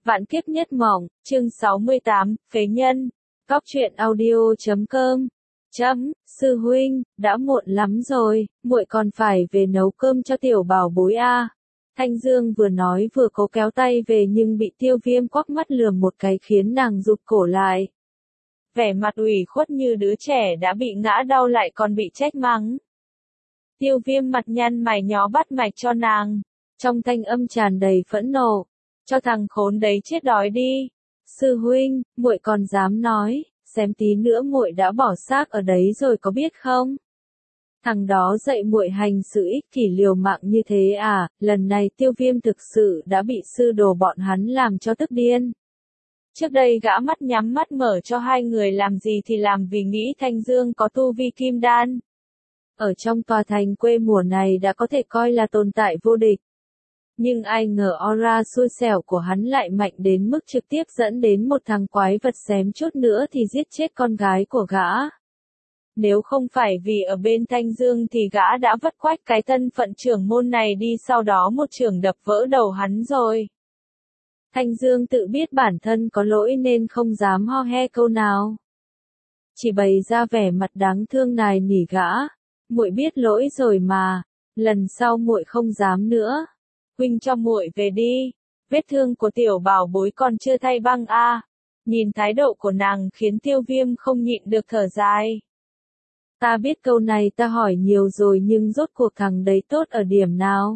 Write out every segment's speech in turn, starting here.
Vạn kiếp nhất mộng, chương 68, phế nhân. Cóc truyện audio.com. Sư huynh, đã muộn lắm rồi, muội còn phải về nấu cơm cho tiểu bảo bối a. Thanh Dương vừa nói vừa cố kéo tay về nhưng bị Tiêu Viêm quắc mắt lườm một cái khiến nàng rụt cổ lại. Vẻ mặt ủy khuất như đứa trẻ đã bị ngã đau lại còn bị trách mắng. Tiêu Viêm mặt nhăn mày nhó bắt mạch cho nàng, trong thanh âm tràn đầy phẫn nộ. Cho thằng khốn đấy chết đói đi. Sư huynh, muội còn dám nói, xem tí nữa muội đã bỏ xác ở đấy rồi có biết không? Thằng đó dạy muội hành sự ích kỷ liều mạng như thế à? Lần này Tiêu Viêm thực sự đã bị sư đồ bọn hắn làm cho tức điên. Trước đây gã mắt nhắm mắt mở cho hai người làm gì thì làm vì nghĩ Thanh Dương có tu vi kim đan. Ở trong tòa thành quê mùa này đã có thể coi là tồn tại vô địch. Nhưng ai ngờ aura xui xẻo của hắn lại mạnh đến mức trực tiếp dẫn đến một thằng quái vật xém chút nữa thì giết chết con gái của gã. Nếu không phải vì ở bên Thanh Dương thì gã đã vất quách cái thân phận trưởng môn này đi, sau đó một chưởng đập vỡ đầu hắn rồi. Thanh Dương tự biết bản thân có lỗi nên không dám ho he câu nào. Chỉ bày ra vẻ mặt đáng thương nài nỉ gã. Muội biết lỗi rồi mà, lần sau muội không dám nữa. Huynh cho muội về đi, vết thương của tiểu bảo bối còn chưa thay băng a. Nhìn thái độ của nàng khiến Tiêu Viêm không nhịn được thở dài. Ta biết câu này ta hỏi nhiều rồi nhưng rốt cuộc thằng đấy tốt ở điểm nào?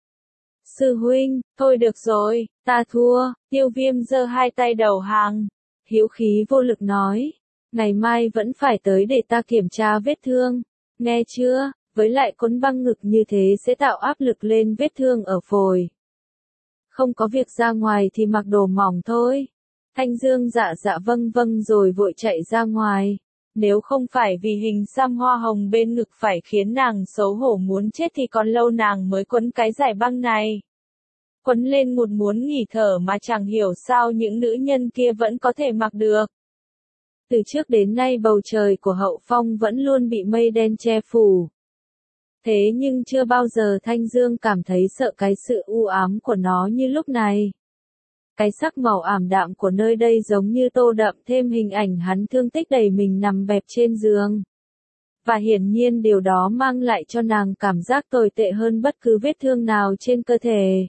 Sư huynh, thôi được rồi, ta thua. Tiêu Viêm giơ hai tay đầu hàng, hữu khí vô lực nói, ngày mai vẫn phải tới để ta kiểm tra vết thương, nghe chưa? Với lại cuốn băng ngực như thế sẽ tạo áp lực lên vết thương ở phổi. Không có việc ra ngoài thì mặc đồ mỏng thôi. Thanh Dương dạ vâng vâng rồi vội chạy ra ngoài. Nếu không phải vì hình xăm hoa hồng bên ngực phải khiến nàng xấu hổ muốn chết thì còn lâu nàng mới quấn cái giải băng này. Quấn lên một muốn nghỉ thở mà chẳng hiểu sao những nữ nhân kia vẫn có thể mặc được. Từ trước đến nay bầu trời của Hậu Phong vẫn luôn bị mây đen che phủ. Thế nhưng chưa bao giờ Thanh Dương cảm thấy sợ cái sự u ám của nó như lúc này. Cái sắc màu ảm đạm của nơi đây giống như tô đậm thêm hình ảnh hắn thương tích đầy mình nằm bẹp trên giường. Và hiển nhiên điều đó mang lại cho nàng cảm giác tồi tệ hơn bất cứ vết thương nào trên cơ thể.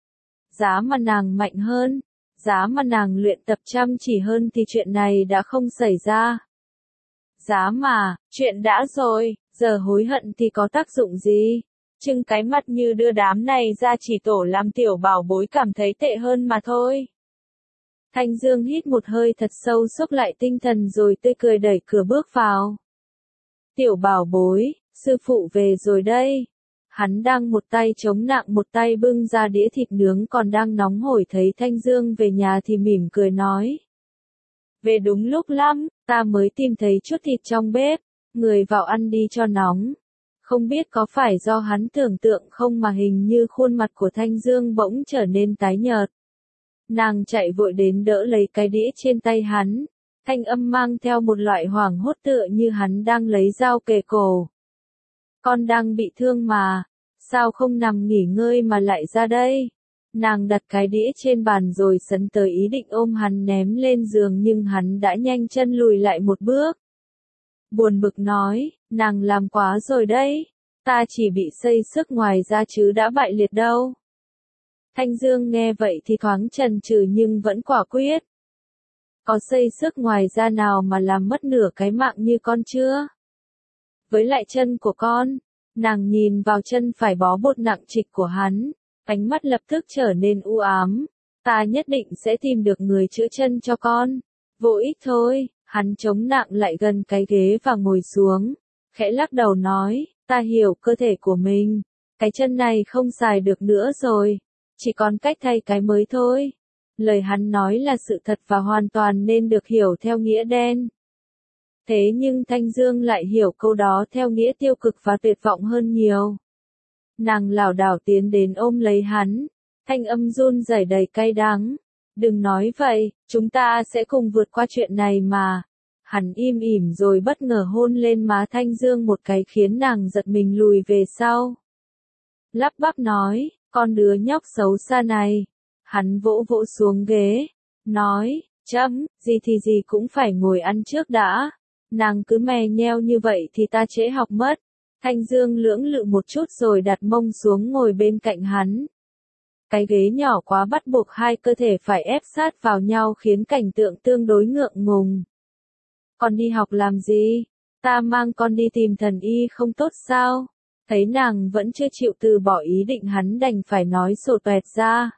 Giá mà nàng mạnh hơn, giá mà nàng luyện tập chăm chỉ hơn thì chuyện này đã không xảy ra. Giá mà, chuyện đã rồi, giờ hối hận thì có tác dụng gì? Trưng cái mặt như đưa đám này ra chỉ tổ làm tiểu bảo bối cảm thấy tệ hơn mà thôi. Thanh Dương hít một hơi thật sâu xúc lại tinh thần rồi tươi cười đẩy cửa bước vào. Tiểu bảo bối, sư phụ về rồi đây. Hắn đang một tay chống nặng một tay bưng ra đĩa thịt nướng còn đang nóng hổi, thấy Thanh Dương về nhà thì mỉm cười nói. Về đúng lúc lắm, ta mới tìm thấy chút thịt trong bếp, người vào ăn đi cho nóng. Không biết có phải do hắn tưởng tượng không mà hình như khuôn mặt của Thanh Dương bỗng trở nên tái nhợt. Nàng chạy vội đến đỡ lấy cái đĩa trên tay hắn, thanh âm mang theo một loại hoảng hốt tựa như hắn đang lấy dao kề cổ. Con đang bị thương mà, sao không nằm nghỉ ngơi mà lại ra đây? Nàng đặt cái đĩa trên bàn rồi sấn tới ý định ôm hắn ném lên giường nhưng hắn đã nhanh chân lùi lại một bước. Buồn bực nói, nàng làm quá rồi đấy, ta chỉ bị xây sức ngoài ra chứ đã bại liệt đâu. Thanh Dương nghe vậy thì thoáng chần chừ nhưng vẫn quả quyết. Có xây sức ngoài ra nào mà làm mất nửa cái mạng như con chưa? Với lại chân của con, nàng nhìn vào chân phải bó bột nặng trịch của hắn, ánh mắt lập tức trở nên u ám. Ta nhất định sẽ tìm được người chữa chân cho con. Vô ích thôi. Hắn chống nặng lại gần cái ghế và ngồi xuống, khẽ lắc đầu nói, ta hiểu cơ thể của mình, cái chân này không xài được nữa rồi, chỉ còn cách thay cái mới thôi. Lời hắn nói là sự thật và hoàn toàn nên được hiểu theo nghĩa đen. Thế nhưng Thanh Dương lại hiểu câu đó theo nghĩa tiêu cực và tuyệt vọng hơn nhiều. Nàng lảo đảo tiến đến ôm lấy hắn, thanh âm run rẩy đầy cay đắng. Đừng nói vậy, chúng ta sẽ cùng vượt qua chuyện này mà. Hắn im ỉm rồi bất ngờ hôn lên má Thanh Dương một cái khiến nàng giật mình lùi về sau. Lắp bắp nói, con đứa nhóc xấu xa này. Hắn vỗ vỗ xuống ghế, nói, chấm, gì thì gì cũng phải ngồi ăn trước đã. Nàng cứ mè nheo như vậy thì ta trễ học mất. Thanh Dương lưỡng lự một chút rồi đặt mông xuống ngồi bên cạnh hắn. Cái ghế nhỏ quá bắt buộc hai cơ thể phải ép sát vào nhau khiến cảnh tượng tương đối ngượng ngùng. Con đi học làm gì? Ta mang con đi tìm thần y không tốt sao? Thấy nàng vẫn chưa chịu từ bỏ ý định hắn đành phải nói sổ toẹt ra.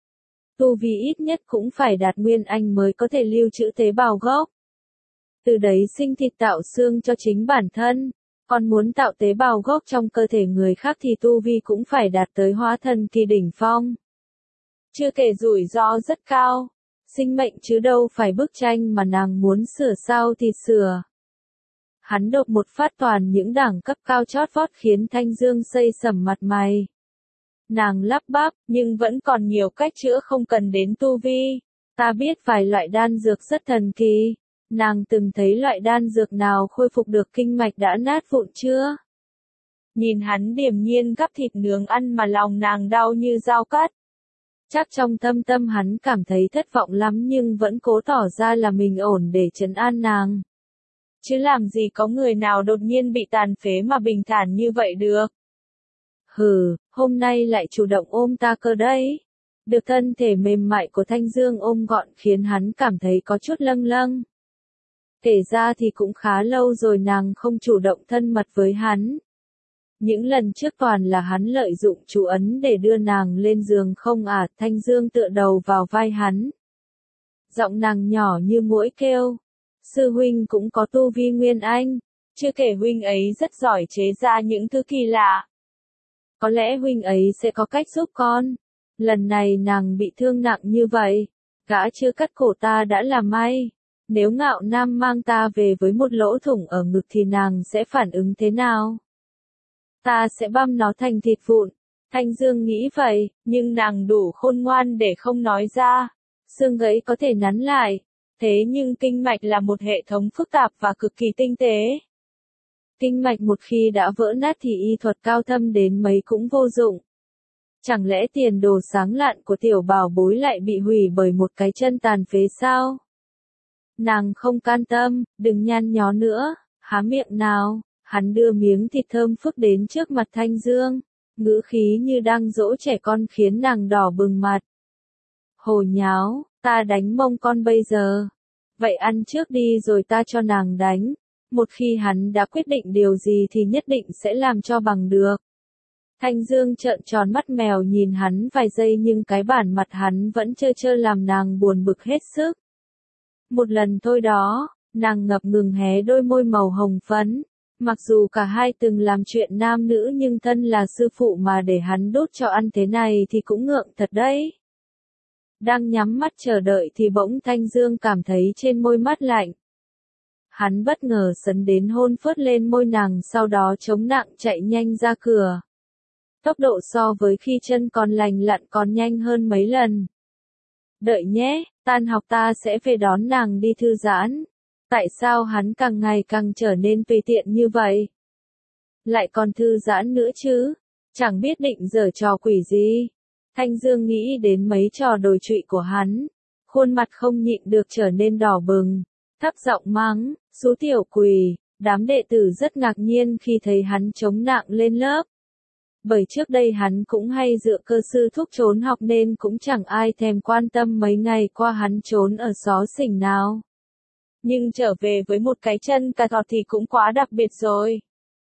Tu vi ít nhất cũng phải đạt nguyên anh mới có thể lưu trữ tế bào gốc. Từ đấy sinh thịt tạo xương cho chính bản thân. Còn muốn tạo tế bào gốc trong cơ thể người khác thì tu vi cũng phải đạt tới hóa thần kỳ đỉnh phong. Chưa kể rủi ro rất cao. Sinh mệnh chứ đâu phải bức tranh mà nàng muốn sửa sao thì sửa. Hắn đột một phát toàn những đẳng cấp cao chót vót khiến Thanh Dương xây sẩm mặt mày. Nàng lắp bắp, nhưng vẫn còn nhiều cách chữa không cần đến tu vi. Ta biết vài loại đan dược rất thần kỳ. Nàng từng thấy loại đan dược nào khôi phục được kinh mạch đã nát vụn chưa? Nhìn hắn điềm nhiên gắp thịt nướng ăn mà lòng nàng đau như dao cắt. Chắc trong thâm tâm hắn cảm thấy thất vọng lắm nhưng vẫn cố tỏ ra là mình ổn để trấn an nàng. Chứ làm gì có người nào đột nhiên bị tàn phế mà bình thản như vậy được. Hừ, hôm nay lại chủ động ôm ta cơ đấy. Được thân thể mềm mại của Thanh Dương ôm gọn khiến hắn cảm thấy có chút lâng lâng. Kể ra thì cũng khá lâu rồi nàng không chủ động thân mật với hắn. Những lần trước toàn là hắn lợi dụng chú ấn để đưa nàng lên giường không à, Thanh Dương tựa đầu vào vai hắn. Giọng nàng nhỏ như muỗi kêu. Sư huynh cũng có tu vi nguyên anh, chưa kể huynh ấy rất giỏi chế ra những thứ kỳ lạ. Có lẽ huynh ấy sẽ có cách giúp con. Lần này nàng bị thương nặng như vậy, gã chưa cắt cổ ta đã là may. Nếu Ngạo Nam mang ta về với một lỗ thủng ở ngực thì nàng sẽ phản ứng thế nào? Ta sẽ băm nó thành thịt vụn. Thanh Dương nghĩ vậy, nhưng nàng đủ khôn ngoan để không nói ra. Xương gãy có thể nắn lại. Thế nhưng kinh mạch là một hệ thống phức tạp và cực kỳ tinh tế. Kinh mạch một khi đã vỡ nát thì y thuật cao thâm đến mấy cũng vô dụng. Chẳng lẽ tiền đồ sáng lạn của tiểu bảo bối lại bị hủy bởi một cái chân tàn phế sao? Nàng không can tâm, đừng nhăn nhó nữa, há miệng nào. Hắn đưa miếng thịt thơm phức đến trước mặt Thanh Dương, ngữ khí như đang dỗ trẻ con khiến nàng đỏ bừng mặt. Hồ nháo, ta đánh mông con bây giờ. Vậy ăn trước đi rồi ta cho nàng đánh. Một khi hắn đã quyết định điều gì thì nhất định sẽ làm cho bằng được. Thanh Dương trợn tròn mắt mèo nhìn hắn vài giây nhưng cái bản mặt hắn vẫn trơ trơ làm nàng buồn bực hết sức. Một lần thôi đó, nàng ngập ngừng hé đôi môi màu hồng phấn. Mặc dù cả hai từng làm chuyện nam nữ nhưng thân là sư phụ mà để hắn đốt cho ăn thế này thì cũng ngượng thật đấy. Đang nhắm mắt chờ đợi thì bỗng Thanh Dương cảm thấy trên môi mát lạnh. Hắn bất ngờ sấn đến hôn phớt lên môi nàng sau đó chống nặng chạy nhanh ra cửa. Tốc độ so với khi chân còn lành lặn còn nhanh hơn mấy lần. Đợi nhé, tan học ta sẽ về đón nàng đi thư giãn. Tại sao hắn càng ngày càng trở nên tùy tiện như vậy? Lại còn thư giãn nữa chứ? Chẳng biết định giở trò quỷ gì. Thanh Dương nghĩ đến mấy trò đồi trụy của hắn. Khuôn mặt không nhịn được trở nên đỏ bừng. Thấp giọng mắng, xú tiểu quỷ. Đám đệ tử rất ngạc nhiên khi thấy hắn chống nặng lên lớp. Bởi trước đây hắn cũng hay dựa cơ sư thúc trốn học nên cũng chẳng ai thèm quan tâm mấy ngày qua hắn trốn ở xó xỉnh nào. Nhưng trở về với một cái chân cà thọt thì cũng quá đặc biệt rồi.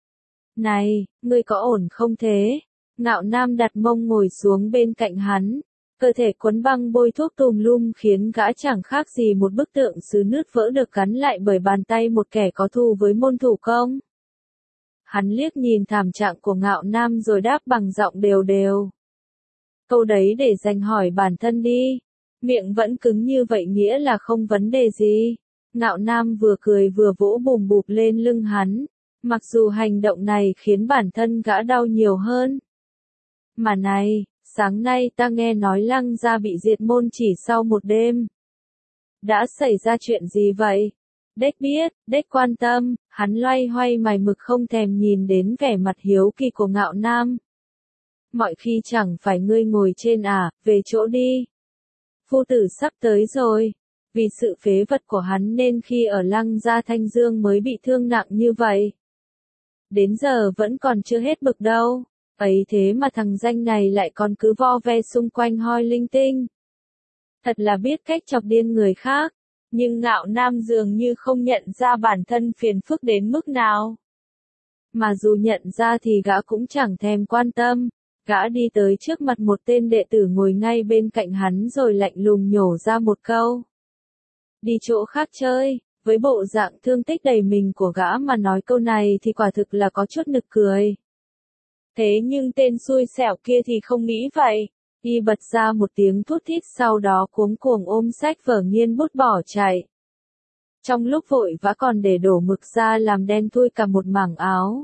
Này, ngươi có ổn không thế? Ngạo Nam đặt mông ngồi xuống bên cạnh hắn. Cơ thể quấn băng bôi thuốc tùm lum khiến gã chẳng khác gì một bức tượng sứ nứt vỡ được gắn lại bởi bàn tay một kẻ có thù với môn thủ công. Hắn liếc nhìn thảm trạng của Ngạo Nam rồi đáp bằng giọng đều đều. Câu đấy để dành hỏi bản thân đi. Miệng vẫn cứng như vậy nghĩa là không vấn đề gì. Ngạo Nam vừa cười vừa vỗ bùm bụp lên lưng hắn. Mặc dù hành động này khiến bản thân gã đau nhiều hơn. Mà này, sáng nay ta nghe nói Lăng gia bị diệt môn chỉ sau một đêm. Đã xảy ra chuyện gì vậy? Đếch biết, đếch quan tâm, hắn loay hoay mày mực không thèm nhìn đến vẻ mặt hiếu kỳ của Ngạo Nam. Mọi khi chẳng phải ngươi ngồi trên à, về chỗ đi. Phu tử sắp tới rồi. Vì sự phế vật của hắn nên khi ở Lăng Gia Thanh Dương mới bị thương nặng như vậy. Đến giờ vẫn còn chưa hết bực đâu. Ấy thế mà thằng danh này lại còn cứ vo ve xung quanh hoi linh tinh. Thật là biết cách chọc điên người khác. Nhưng Ngạo Nam dường như không nhận ra bản thân phiền phức đến mức nào. Mà dù nhận ra thì gã cũng chẳng thèm quan tâm. Gã đi tới trước mặt một tên đệ tử ngồi ngay bên cạnh hắn rồi lạnh lùng nhổ ra một câu. Đi chỗ khác chơi. Với bộ dạng thương tích đầy mình của gã mà nói câu này thì quả thực là có chút nực cười. Thế nhưng tên xui xẻo kia thì không nghĩ vậy. Y bật ra một tiếng thút thít sau đó cuống cuồng ôm sách vở nghiên bút bỏ chạy. Trong lúc vội vã còn để đổ mực ra làm đen thui cả một mảng áo.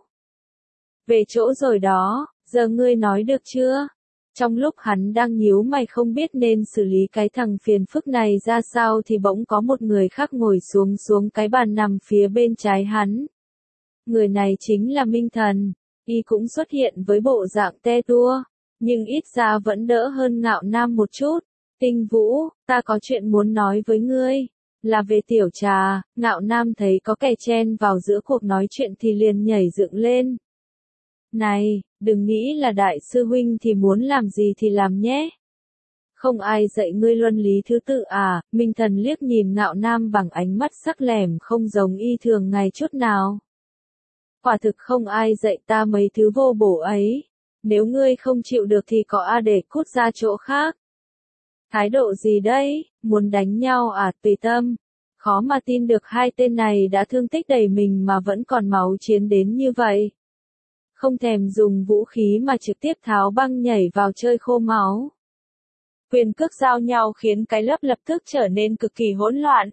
Về chỗ rồi đó, giờ ngươi nói được chưa? Trong lúc hắn đang nhíu mày không biết nên xử lý cái thằng phiền phức này ra sao thì bỗng có một người khác ngồi xuống cái bàn nằm phía bên trái hắn. Người này chính là Minh Thần. Y cũng xuất hiện với bộ dạng te tua, nhưng ít ra vẫn đỡ hơn Ngạo Nam một chút. Tinh Vũ, ta có chuyện muốn nói với ngươi. Là về tiểu trà. Ngạo Nam thấy có kẻ chen vào giữa cuộc nói chuyện thì liền nhảy dựng lên. Này, đừng nghĩ là đại sư huynh thì muốn làm gì thì làm nhé. Không ai dạy ngươi luân lý thứ tự à? Minh Thần liếc nhìn Ngạo Nam bằng ánh mắt sắc lẻm không giống y thường ngày chút nào. Quả thực không ai dạy ta mấy thứ vô bổ ấy. Nếu ngươi không chịu được thì có để cút ra chỗ khác. Thái độ gì đấy, muốn đánh nhau à? Tùy tâm. Khó mà tin được hai tên này đã thương tích đầy mình mà vẫn còn máu chiến đến như vậy. Không thèm dùng vũ khí mà trực tiếp tháo băng nhảy vào chơi khô máu. Quyền cước giao nhau khiến cái lớp lập tức trở nên cực kỳ hỗn loạn.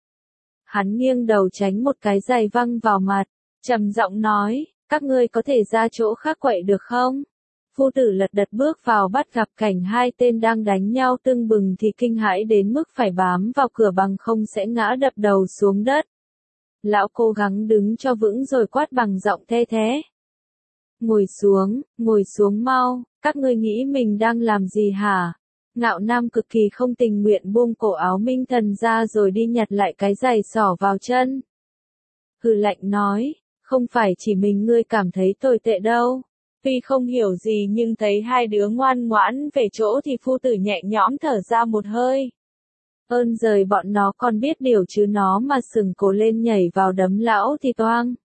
Hắn nghiêng đầu tránh một cái giày văng vào mặt, trầm giọng nói, các ngươi có thể ra chỗ khác quậy được không? Phu tử lật đật bước vào bắt gặp cảnh hai tên đang đánh nhau tưng bừng thì kinh hãi đến mức phải bám vào cửa bằng không sẽ ngã đập đầu xuống đất. Lão cố gắng đứng cho vững rồi quát bằng giọng the thé. Ngồi xuống mau, các ngươi nghĩ mình đang làm gì hả? Ngạo Nam cực kỳ không tình nguyện buông cổ áo Minh Thần ra rồi đi nhặt lại cái giày xỏ vào chân. Hừ lạnh nói, không phải chỉ mình ngươi cảm thấy tồi tệ đâu. Tuy không hiểu gì nhưng thấy hai đứa ngoan ngoãn về chỗ thì phu tử nhẹ nhõm thở ra một hơi. Ơn giời bọn nó còn biết điều chứ nó mà sừng cổ lên nhảy vào đấm lão thì toang.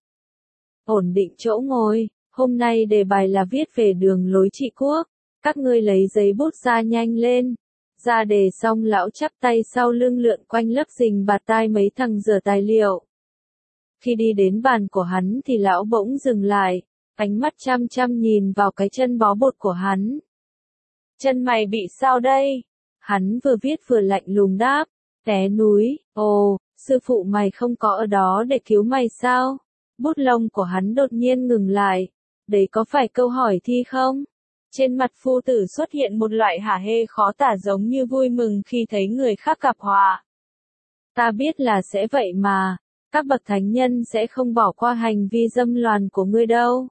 Ổn định chỗ ngồi, hôm nay đề bài là viết về đường lối trị quốc. Các ngươi lấy giấy bút ra nhanh lên. Ra đề xong lão chắp tay sau lưng lượn quanh lớp rình bạt tai mấy thằng rửa tài liệu. Khi đi đến bàn của hắn thì lão bỗng dừng lại, ánh mắt chăm chăm nhìn vào cái chân bó bột của hắn. Chân mày bị sao đây? Hắn vừa viết vừa lạnh lùng đáp, té núi. Ồ, sư phụ mày không có ở đó để cứu mày sao? Bút lông của hắn đột nhiên ngừng lại. Đấy có phải câu hỏi thi không? Trên mặt phu tử xuất hiện một loại hả hê khó tả giống như vui mừng khi thấy người khác gặp họa. Ta biết là sẽ vậy mà, các bậc thánh nhân sẽ không bỏ qua hành vi dâm loạn của ngươi đâu.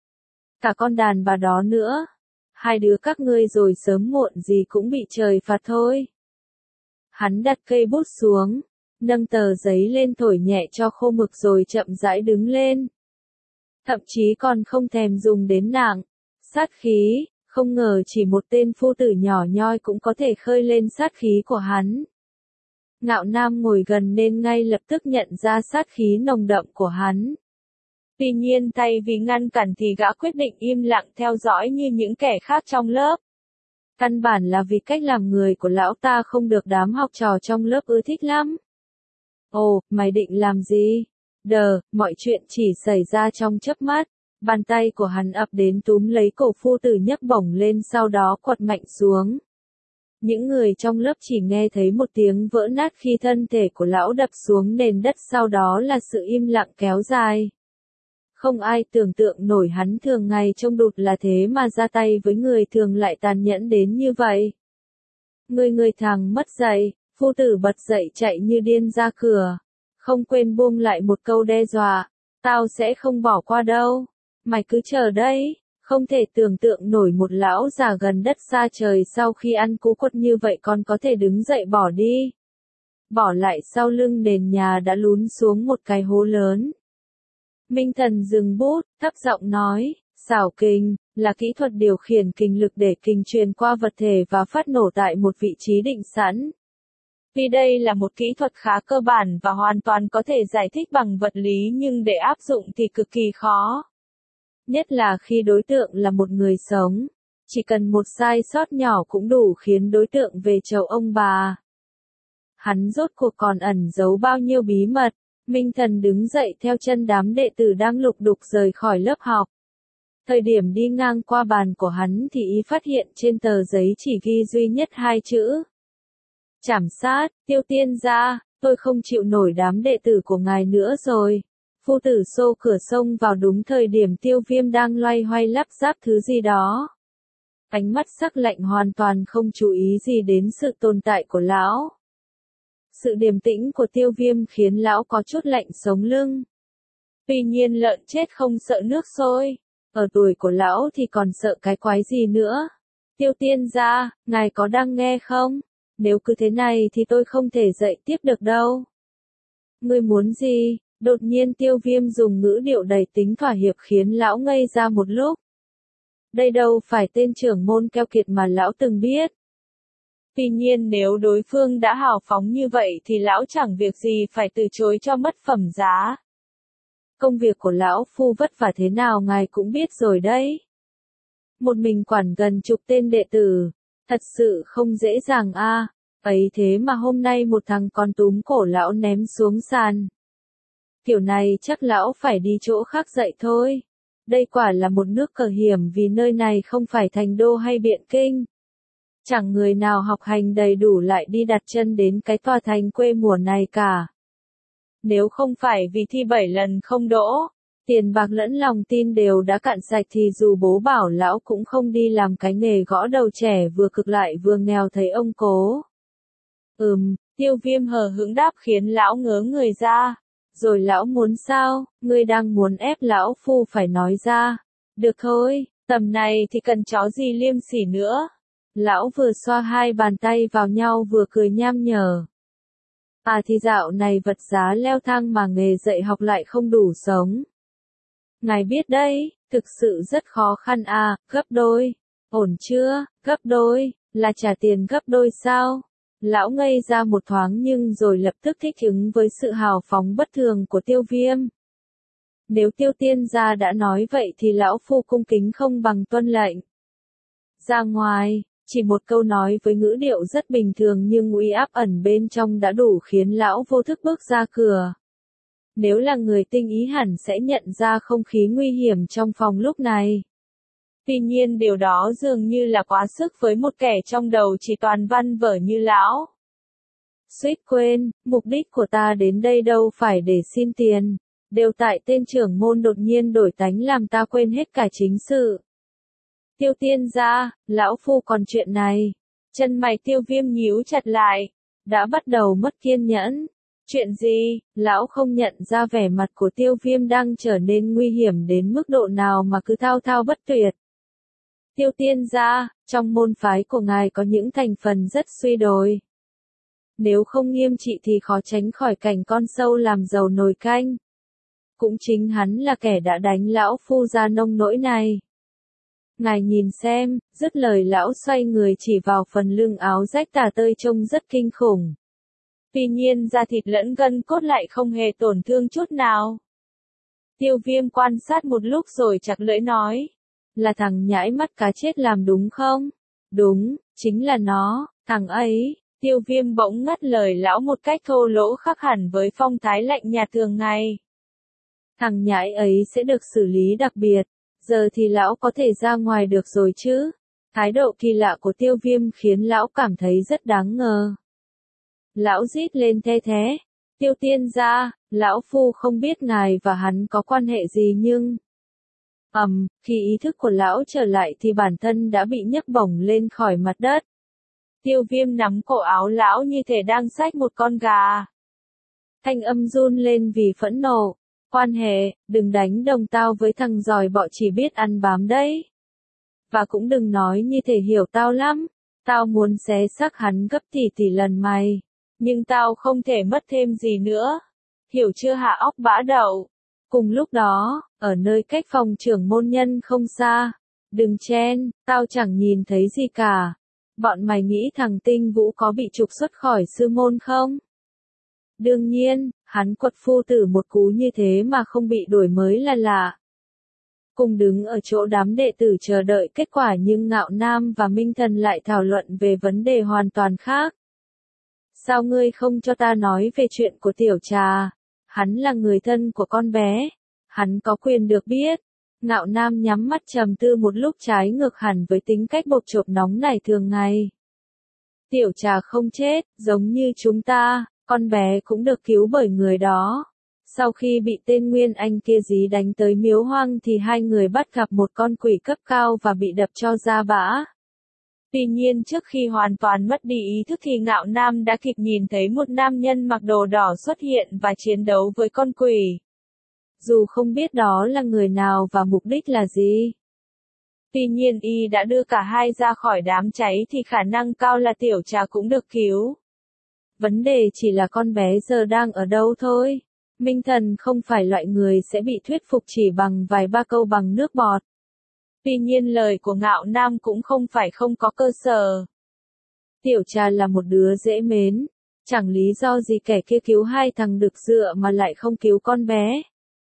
Cả con đàn bà đó nữa. Hai đứa các ngươi rồi sớm muộn gì cũng bị trời phạt thôi. Hắn đặt cây bút xuống, nâng tờ giấy lên thổi nhẹ cho khô mực rồi chậm rãi đứng lên. Thậm chí còn không thèm dùng đến nạng, sát khí, không ngờ chỉ một tên phu tử nhỏ nhoi cũng có thể khơi lên sát khí của hắn. Ngạo Nam ngồi gần nên ngay lập tức nhận ra sát khí nồng đậm của hắn. Tuy nhiên thay vì ngăn cản thì gã quyết định im lặng theo dõi như những kẻ khác trong lớp. Căn bản là vì cách làm người của lão ta không được đám học trò trong lớp ưa thích lắm. Ồ, mày định làm gì? Mọi chuyện chỉ xảy ra trong chớp mắt. Bàn tay của hắn ập đến túm lấy cổ phu tử nhấc bổng lên sau đó quật mạnh xuống. Những người trong lớp chỉ nghe thấy một tiếng vỡ nát khi thân thể của lão đập xuống nền đất sau đó là sự im lặng kéo dài. Không ai tưởng tượng nổi hắn thường ngày trông đụt là thế mà ra tay với người thường lại tàn nhẫn đến như vậy. Người thằng mất dạy, phu tử bật dậy chạy như điên ra cửa. Không quên buông lại một câu đe dọa, tao sẽ không bỏ qua đâu. Mày cứ chờ đấy, Không thể tưởng tượng nổi một lão già gần đất xa trời sau khi ăn cú quất như vậy còn có thể đứng dậy bỏ đi. Bỏ lại sau lưng nền nhà đã lún xuống một cái hố lớn. Minh Thần dừng bút, thấp giọng nói, xảo kình, là kỹ thuật điều khiển kình lực để kình truyền qua vật thể và phát nổ tại một vị trí định sẵn. Vì đây là một kỹ thuật khá cơ bản và hoàn toàn có thể giải thích bằng vật lý nhưng để áp dụng thì cực kỳ khó. Nhất là khi đối tượng là một người sống. Chỉ cần một sai sót nhỏ cũng đủ khiến đối tượng về chầu ông bà. Hắn rốt cuộc còn ẩn giấu bao nhiêu bí mật. Minh Thần đứng dậy theo chân đám đệ tử đang lục đục rời khỏi lớp học. Thời điểm đi ngang qua bàn của hắn thì ý phát hiện trên tờ giấy chỉ ghi duy nhất 2 chữ. Trảm sát, Tiêu Tiên gia, tôi không chịu nổi đám đệ tử của ngài nữa rồi. Phu tử xô cửa xông vào đúng thời điểm Tiêu Viêm đang loay hoay lắp ráp thứ gì đó. Ánh mắt sắc lạnh hoàn toàn không chú ý gì đến sự tồn tại của lão. Sự điềm tĩnh của Tiêu Viêm khiến lão có chút lạnh sống lưng. Tuy nhiên lợn chết không sợ nước sôi. Ở tuổi của lão thì còn sợ cái quái gì nữa. Tiêu Tiên gia, ngài có đang nghe không? Nếu cứ thế này thì tôi không thể dậy tiếp được đâu. Ngươi muốn gì? Đột nhiên Tiêu Viêm dùng ngữ điệu đầy tính thỏa hiệp khiến lão ngây ra một lúc. Đây đâu phải tên trưởng môn keo kiệt mà lão từng biết. Tuy nhiên nếu đối phương đã hào phóng như vậy thì lão chẳng việc gì phải từ chối cho mất phẩm giá. Công việc của lão phu vất vả thế nào ngài cũng biết rồi đấy. Một mình quản gần chục tên đệ tử, thật sự không dễ dàng a. Ấy thế mà hôm nay một thằng con túm cổ lão ném xuống sàn. Kiểu này chắc lão phải đi chỗ khác dậy thôi. Đây quả là một nước cờ hiểm vì nơi này không phải thành đô hay Biện Kinh. Chẳng người nào học hành đầy đủ lại đi đặt chân đến cái tòa thành quê mùa này cả. Nếu không phải vì thi 7 lần không đỗ, tiền bạc lẫn lòng tin đều đã cạn sạch thì dù bố bảo lão cũng không đi làm cái nghề gõ đầu trẻ vừa cực lại vừa nghèo thấy ông cố. Tiêu Viêm hờ hững đáp khiến lão ngớ người ra. Rồi lão muốn sao, ngươi đang muốn ép lão phu phải nói ra. Được thôi, tầm này thì cần chó gì liêm sỉ nữa. Lão vừa xoa hai bàn tay vào nhau vừa cười nham nhở. À thì dạo này vật giá leo thang mà nghề dạy học lại không đủ sống. Ngài biết đấy, thực sự rất khó khăn à, gấp đôi. Ổn chưa, gấp đôi, là trả tiền gấp đôi sao? Lão ngây ra một thoáng nhưng rồi lập tức thích ứng với sự hào phóng bất thường của Tiêu Viêm. Nếu Tiêu Tiên gia đã nói vậy thì lão phu cung kính không bằng tuân lệnh. Ra ngoài, chỉ một câu nói với ngữ điệu rất bình thường nhưng uy áp ẩn bên trong đã đủ khiến lão vô thức bước ra cửa. Nếu là người tinh ý hẳn sẽ nhận ra không khí nguy hiểm trong phòng lúc này. Tuy nhiên điều đó dường như là quá sức với một kẻ trong đầu chỉ toàn văn vở như lão. Suýt quên, mục đích của ta đến đây đâu phải để xin tiền, đều tại tên trưởng môn đột nhiên đổi tánh làm ta quên hết cả chính sự. Tiêu Tiên gia, lão phu còn chuyện này. Chân mày Tiêu Viêm nhíu chặt lại, đã bắt đầu mất kiên nhẫn. Chuyện gì? Lão không nhận ra vẻ mặt của Tiêu Viêm đang trở nên nguy hiểm đến mức độ nào mà cứ thao thao bất tuyệt. Tiêu Tiên gia, trong môn phái của ngài có những thành phần rất suy đồi. Nếu không nghiêm trị thì khó tránh khỏi cảnh con sâu làm dầu nồi canh. Cũng chính hắn là kẻ đã đánh lão phu ra nông nỗi này. Ngài nhìn xem, dứt lời lão xoay người chỉ vào phần lưng áo rách tả tơi trông rất kinh khủng. Tuy nhiên da thịt lẫn gân cốt lại không hề tổn thương chút nào. Tiêu Viêm quan sát một lúc rồi chặt lưỡi nói. Là thằng nhãi mắt cá chết làm đúng không? Đúng, chính là nó, thằng ấy. Tiêu Viêm bỗng ngắt lời lão một cách thô lỗ khác hẳn với phong thái lạnh nhạt thường ngày. Thằng nhãi ấy sẽ được xử lý đặc biệt. Giờ thì lão có thể ra ngoài được rồi chứ? Thái độ kỳ lạ của Tiêu Viêm khiến lão cảm thấy rất đáng ngờ. Lão rít lên the thế. Tiêu Tiên gia, lão phu không biết ngài và hắn có quan hệ gì nhưng... khi ý thức của lão trở lại thì bản thân đã bị nhấc bổng lên khỏi mặt đất. Tiêu Viêm nắm cổ áo lão như thể đang xách một con gà. Thanh âm run lên vì phẫn nộ. Quan hệ, đừng đánh đồng tao với thằng giòi bọ chỉ biết ăn bám đấy. Và cũng đừng nói như thể hiểu tao lắm. Tao muốn xé xác hắn gấp tỷ lần mày. Nhưng tao không thể mất thêm gì nữa. Hiểu chưa hả óc bã đậu? Cùng lúc đó, ở nơi cách phòng trưởng môn nhân không xa. Đừng chen, tao chẳng nhìn thấy gì cả. Bọn mày nghĩ thằng Tinh Vũ có bị trục xuất khỏi sư môn không? Đương nhiên, hắn quật phu tử một cú như thế mà không bị đuổi mới là lạ. Cùng đứng ở chỗ đám đệ tử chờ đợi kết quả nhưng Ngạo Nam và Minh Thần lại thảo luận về vấn đề hoàn toàn khác. Sao ngươi không cho ta nói về chuyện của Tiểu Trà? Hắn là người thân của con bé. Hắn có quyền được biết. Ngạo Nam nhắm mắt trầm tư một lúc trái ngược hẳn với tính cách bộc chộp nóng nảy thường ngày. Tiểu Trà không chết, giống như chúng ta, con bé cũng được cứu bởi người đó. Sau khi bị tên Nguyên Anh kia dí đánh tới miếu hoang thì hai người bắt gặp một con quỷ cấp cao và bị đập cho ra bã. Tuy nhiên trước khi hoàn toàn mất đi ý thức thì Ngạo Nam đã kịp nhìn thấy một nam nhân mặc đồ đỏ xuất hiện và chiến đấu với con quỷ. Dù không biết đó là người nào và mục đích là gì. Tuy nhiên y đã đưa cả hai ra khỏi đám cháy thì khả năng cao là Tiểu Trà cũng được cứu. Vấn đề chỉ là con bé giờ đang ở đâu thôi. Minh Thần không phải loại người sẽ bị thuyết phục chỉ bằng vài ba câu bằng nước bọt. Tuy nhiên lời của Ngạo Nam cũng không phải không có cơ sở. Tiểu Trà là một đứa dễ mến. Chẳng lý do gì kẻ kia cứu hai thằng đực dựa mà lại không cứu con bé.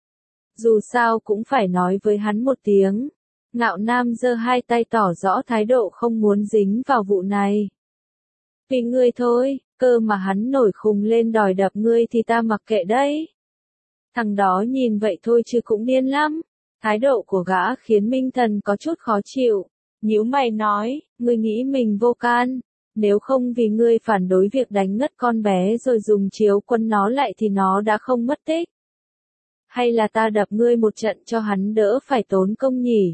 Dù sao cũng phải nói với hắn một tiếng. Ngạo Nam giơ hai tay tỏ rõ thái độ không muốn dính vào vụ này. Vì ngươi thôi, cơ mà hắn nổi khùng lên đòi đập ngươi thì ta mặc kệ đấy. Thằng đó nhìn vậy thôi chứ cũng điên lắm. Thái độ của gã khiến Minh Thần có chút khó chịu. Nhíu mày nói, ngươi nghĩ mình vô can. Nếu không vì ngươi phản đối việc đánh ngất con bé rồi dùng chiếu quân nó lại thì nó đã không mất tích. Hay là ta đập ngươi một trận cho hắn đỡ phải tốn công nhỉ?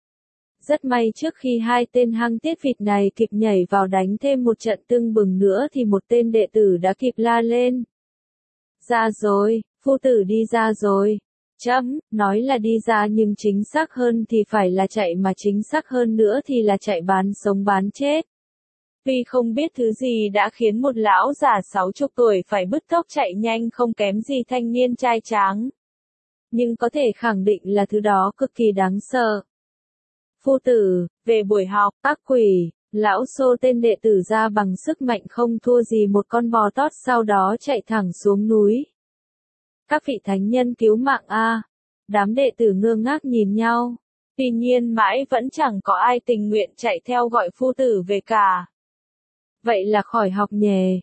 Rất may trước khi hai tên hăng tiết vịt này kịp nhảy vào đánh thêm một trận tưng bừng nữa thì một tên đệ tử đã kịp la lên. Ra rồi, phu tử đi ra rồi. Nói là đi ra nhưng chính xác hơn thì phải là chạy mà chính xác hơn nữa thì là chạy bán sống bán chết. Vì không biết thứ gì đã khiến một lão già 60 tuổi phải bứt tốc chạy nhanh không kém gì thanh niên trai tráng. Nhưng có thể khẳng định là thứ đó cực kỳ đáng sợ. Phu tử, về buổi học, ác quỷ, lão xô tên đệ tử ra bằng sức mạnh không thua gì một con bò tót sau đó chạy thẳng xuống núi. Các vị thánh nhân cứu mạng a. Đám đệ tử ngơ ngác nhìn nhau. Tuy nhiên mãi vẫn chẳng có ai tình nguyện chạy theo gọi phu tử về cả. Vậy là khỏi học nhề.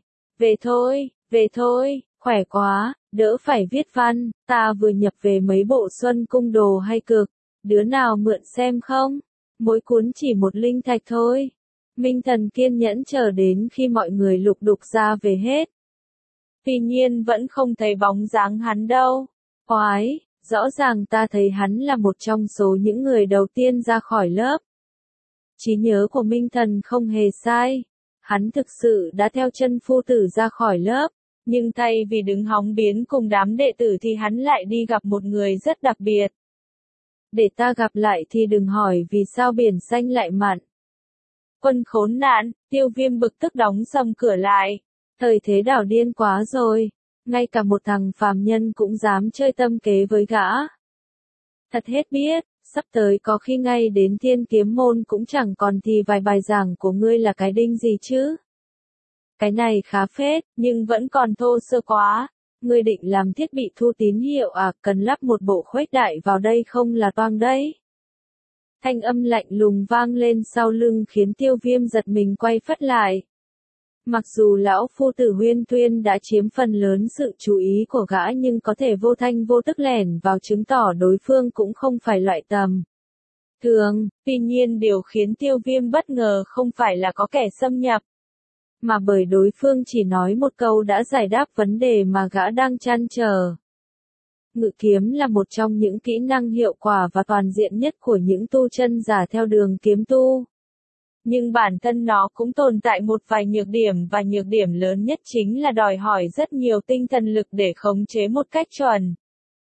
Về thôi, khỏe quá, đỡ phải viết văn, ta vừa nhập về mấy bộ Xuân Cung Đồ hay cực. Đứa nào mượn xem không? Mỗi cuốn chỉ một linh thạch thôi. Minh Thần kiên nhẫn chờ đến khi mọi người lục đục ra về hết. Tuy nhiên vẫn không thấy bóng dáng hắn đâu. Oái, rõ ràng ta thấy hắn là một trong số những người đầu tiên ra khỏi lớp. Trí nhớ của Minh Thần không hề sai. Hắn thực sự đã theo chân phu tử ra khỏi lớp. Nhưng thay vì đứng hóng biến cùng đám đệ tử thì hắn lại đi gặp một người rất đặc biệt. Để ta gặp lại thì đừng hỏi vì sao biển xanh lại mặn. Quân khốn nạn, Tiêu Viêm bực tức đóng sầm cửa lại. Thời thế đảo điên quá rồi. Ngay cả một thằng phàm nhân cũng dám chơi tâm kế với gã. Thật hết biết, sắp tới có khi ngay đến Thiên Kiếm Môn cũng chẳng còn thì vài bài giảng của ngươi là cái đinh gì chứ. Cái này khá phết, nhưng vẫn còn thô sơ quá. Ngươi định làm thiết bị thu tín hiệu à, cần lắp một bộ khuếch đại vào đây không là toang đấy. Thanh âm lạnh lùng vang lên sau lưng khiến Tiêu Viêm giật mình quay phắt lại. Mặc dù lão phu tử Huyên Tuyên đã chiếm phần lớn sự chú ý của gã nhưng có thể vô thanh vô tức lẻn vào chứng tỏ đối phương cũng không phải loại tầm thường. Tuy nhiên điều khiến Tiêu Viêm bất ngờ không phải là có kẻ xâm nhập, mà bởi đối phương chỉ nói một câu đã giải đáp vấn đề mà gã đang trăn trở. Ngự kiếm là một trong những kỹ năng hiệu quả và toàn diện nhất của những tu chân giả theo đường kiếm tu. Nhưng bản thân nó cũng tồn tại một vài nhược điểm và nhược điểm lớn nhất chính là đòi hỏi rất nhiều tinh thần lực để khống chế một cách chuẩn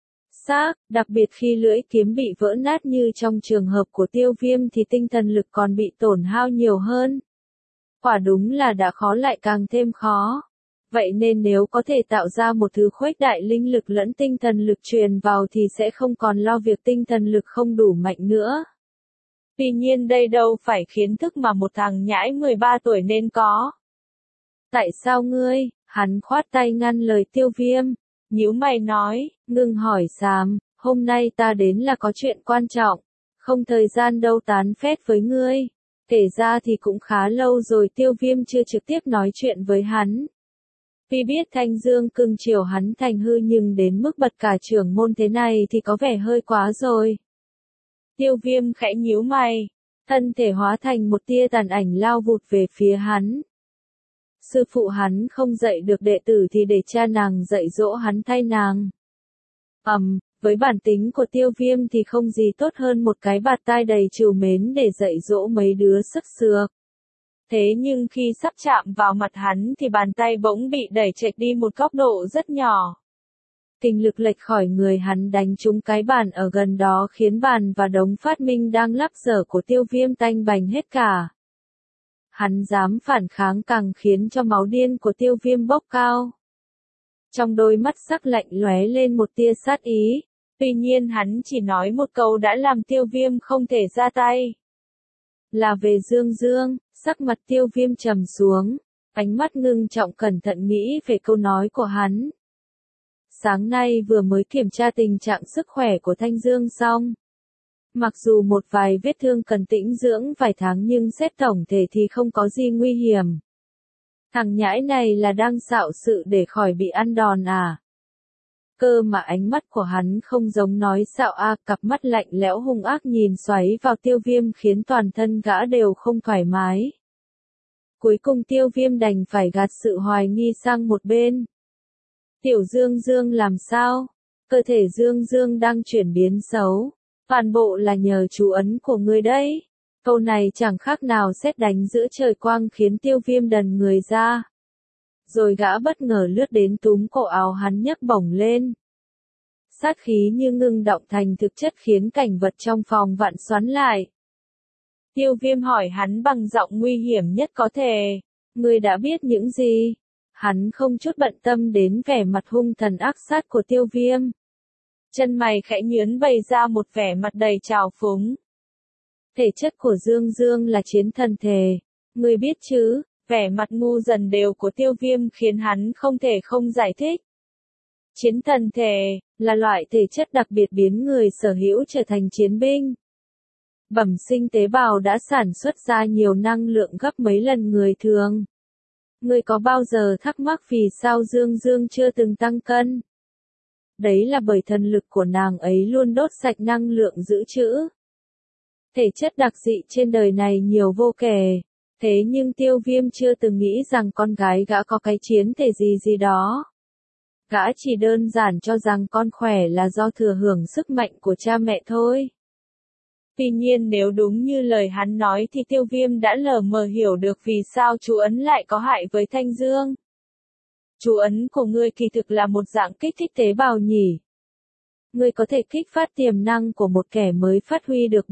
xác, đặc biệt khi lưỡi kiếm bị vỡ nát như trong trường hợp của Tiêu Viêm thì tinh thần lực còn bị tổn hao nhiều hơn. Quả đúng là đã khó lại càng thêm khó. Vậy nên nếu có thể tạo ra một thứ khuếch đại linh lực lẫn tinh thần lực truyền vào thì sẽ không còn lo việc tinh thần lực không đủ mạnh nữa. Tuy nhiên đây đâu phải kiến thức mà một thằng nhãi 13 tuổi nên có. Tại sao ngươi? Hắn khoát tay ngăn lời Tiêu Viêm. Nhíu mày nói, ngưng hỏi xàm, hôm nay ta đến là có chuyện quan trọng, không thời gian đâu tán phét với ngươi. Kể ra thì cũng khá lâu rồi Tiêu Viêm chưa trực tiếp nói chuyện với hắn. Tuy biết Thanh Dương cưng chiều hắn thành hư nhưng đến mức bật cả trưởng môn thế này thì có vẻ hơi quá rồi. Tiêu Viêm khẽ nhíu mày, thân thể hóa thành một tia tàn ảnh lao vụt về phía hắn. Sư phụ hắn không dạy được đệ tử thì để cha nàng dạy dỗ hắn thay nàng. Với bản tính của Tiêu Viêm thì không gì tốt hơn một cái bạt tai đầy trìu mến để dạy dỗ mấy đứa sức sược. Thế nhưng khi sắp chạm vào mặt hắn thì bàn tay bỗng bị đẩy chệch đi một góc độ rất nhỏ. Kình lực lệch khỏi người hắn đánh trúng cái bàn ở gần đó khiến bàn và đống phát minh đang lắc dở của Tiêu Viêm tanh bành hết cả. Hắn dám phản kháng càng khiến cho máu điên của Tiêu Viêm bốc cao. Trong đôi mắt sắc lạnh lóe lên một tia sát ý, tuy nhiên hắn chỉ nói một câu đã làm Tiêu Viêm không thể ra tay. Là về Dương Dương, sắc mặt Tiêu Viêm trầm xuống, ánh mắt ngưng trọng cẩn thận nghĩ về câu nói của hắn. Sáng nay vừa mới kiểm tra tình trạng sức khỏe của Thanh Dương xong. Mặc dù một vài vết thương cần tĩnh dưỡng vài tháng nhưng xét tổng thể thì không có gì nguy hiểm. Thằng nhãi này là đang xạo sự để khỏi bị ăn đòn à? Cơ mà ánh mắt của hắn không giống nói xạo cặp mắt lạnh lẽo hung ác nhìn xoáy vào Tiêu Viêm khiến toàn thân gã đều không thoải mái. Cuối cùng Tiêu Viêm đành phải gạt sự hoài nghi sang một bên. Tiểu Dương Dương làm sao? Cơ thể Dương Dương đang chuyển biến xấu. Toàn bộ là nhờ chú ấn của ngươi đấy. Câu này chẳng khác nào sét đánh giữa trời quang khiến Tiêu Viêm đần người ra. Rồi gã bất ngờ lướt đến túm cổ áo hắn nhấc bổng lên. Sát khí như ngưng động thành thực chất khiến cảnh vật trong phòng vặn xoắn lại. Tiêu Viêm hỏi hắn bằng giọng nguy hiểm nhất có thể. Ngươi đã biết những gì? Hắn không chút bận tâm đến vẻ mặt hung thần ác sát của Tiêu Viêm. Chân mày khẽ nhướng bày ra một vẻ mặt đầy trào phúng. Thể chất của Dương Dương là chiến thần thể. Ngươi biết chứ, vẻ mặt ngu dần đều của Tiêu Viêm khiến hắn không thể không giải thích. Chiến thần thể, là loại thể chất đặc biệt biến người sở hữu trở thành chiến binh. Bẩm sinh tế bào đã sản xuất ra nhiều năng lượng gấp mấy lần người thường. Ngươi có bao giờ thắc mắc vì sao Dương Dương chưa từng tăng cân? Đấy là bởi thần lực của nàng ấy luôn đốt sạch năng lượng dự trữ. Thể chất đặc dị trên đời này nhiều vô kể, thế nhưng Tiêu Viêm chưa từng nghĩ rằng con gái gã có cái chiến thể gì đó. Gã chỉ đơn giản cho rằng con khỏe là do thừa hưởng sức mạnh của cha mẹ thôi. Tuy nhiên nếu đúng như lời hắn nói thì Tiêu Viêm đã lờ mờ hiểu được vì sao chú ấn lại có hại với Thanh Dương. Chú ấn của ngươi kỳ thực là một dạng kích thích tế bào nhỉ. Ngươi có thể kích phát tiềm năng của một kẻ mới phát huy được